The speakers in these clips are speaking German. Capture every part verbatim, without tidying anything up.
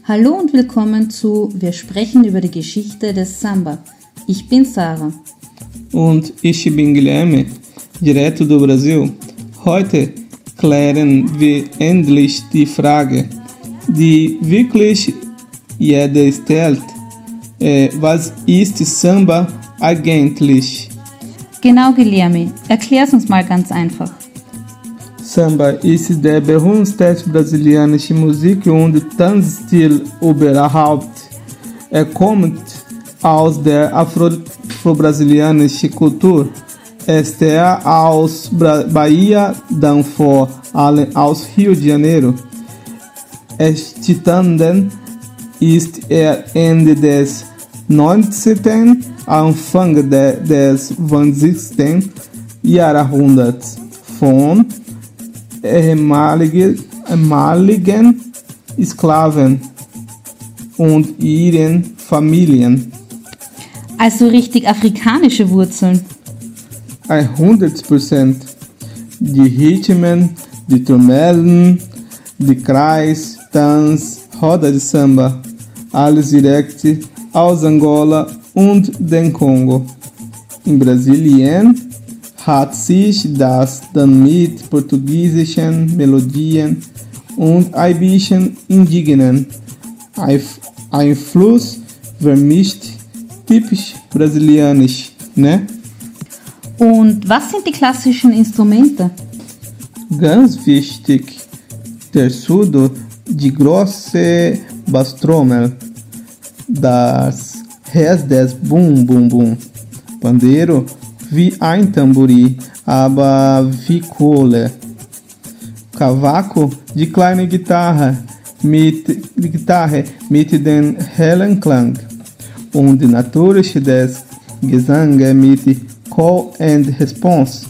Hallo und willkommen zu Wir sprechen über die Geschichte des Samba. Ich bin Sarah. Und ich bin Guilherme, direto do Brasil. Heute klären wir endlich die Frage, die wirklich jeder stellt. Äh, was ist Samba eigentlich? Genau, Guilherme. Erklär's uns mal ganz einfach. Samba ist der berühmteste brasilianische Musik und Tanzstil überhaupt. Er kommt aus der afro-brasilianischen Kultur. Er ist aus Bra- Bahia, dann vor allem aus Rio de Janeiro. Entstanden ist er Ende des neunzehnten. Anfang de- des zwanzigsten. Jahrhunderts von ehemaligen, ehemaligen Sklaven und ihren Familien. Also richtig afrikanische Wurzeln. hundert Prozent. Die Rhythmen, die Trommelen, die Kreis, Tanz, Roda de Samba, alles direkt aus Angola und dem Kongo. In Brasilien hat sich das dann mit portugiesischen Melodien und ein bisschen indigenen Einfluss vermischt, typisch brasilianisch, ne? Und was sind die klassischen Instrumente? Ganz wichtig, der Surdo, die große Basstrommel, das Herz des Bum Bum Bum, Pandeiro, wie ein Tamburi, aber wie Kohle. Cavaco, die kleine Gitarre mit, die Gitarre mit dem hellen Klang. Und natürlich das Gesang mit Call and Response.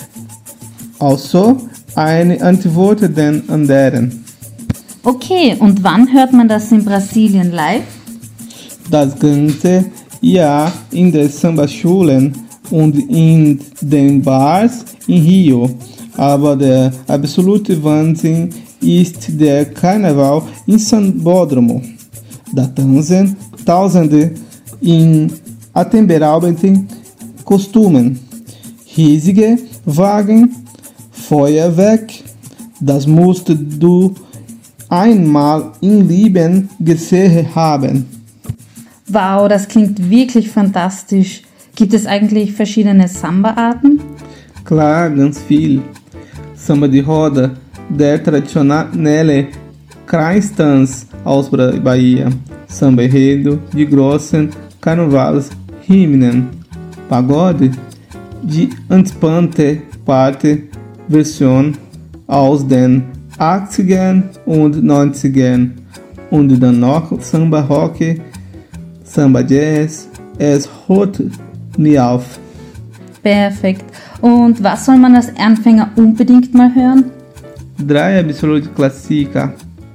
Also eine Antwort den anderen. Okay, und wann hört man das in Brasilien live? Das ganze Jahr in den Samba-Schulen und in den Bars in Rio. Aber der absolute Wahnsinn ist der Karneval in Sambódromo. Da tanzen Tausende in atemberaubenden Kostümen. Riesige Wagen, Feuerwerk, das musst du einmal im Leben gesehen haben. Wow, das klingt wirklich fantastisch. Gibt es eigentlich verschiedene Samba-Arten? Klar, ganz viel. Samba de roda, der traditionelle Kreistanz aus Bahia. Samba enredo, de grossen Karnevalshymnen. Pagode, de antspannte Parte, Version aus den achtzigern und neunzigern. Und dann noch Samba Rock, Samba Jazz, es hört nie auf. Perfekt. Und was soll man als Anfänger unbedingt mal hören? Drei absolute Klassiker.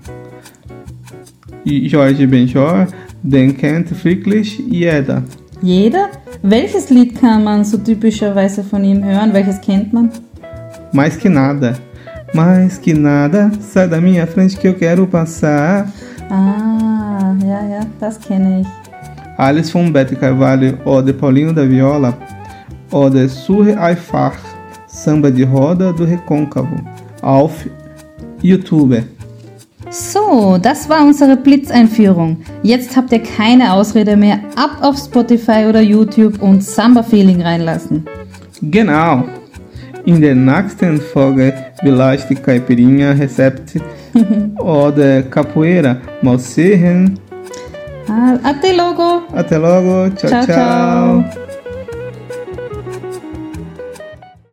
Jorge Benjor, den kennt wirklich jeder. Jeder? Welches Lied kann man so typischerweise von ihm hören? Welches kennt man? Mais que nada. Mais que nada, sai da minha frente que eu quero passar. Ah, ja, ja, das kenne ich. Alles von Bete Carvalho oder Paulinho da Viola oder Surre Aifar, Samba de Roda do Recôncavo auf YouTube. So, das war unsere Blitzeinführung. Jetzt habt ihr keine Ausrede mehr. Ab auf Spotify oder YouTube und Samba Feeling reinlassen. Genau. In der nächsten Folge vielleicht Caipirinha Rezept oder Capoeira. Mal sehen. Ah, até logo. Até logo. Tchau, Tchau, tchau. tchau.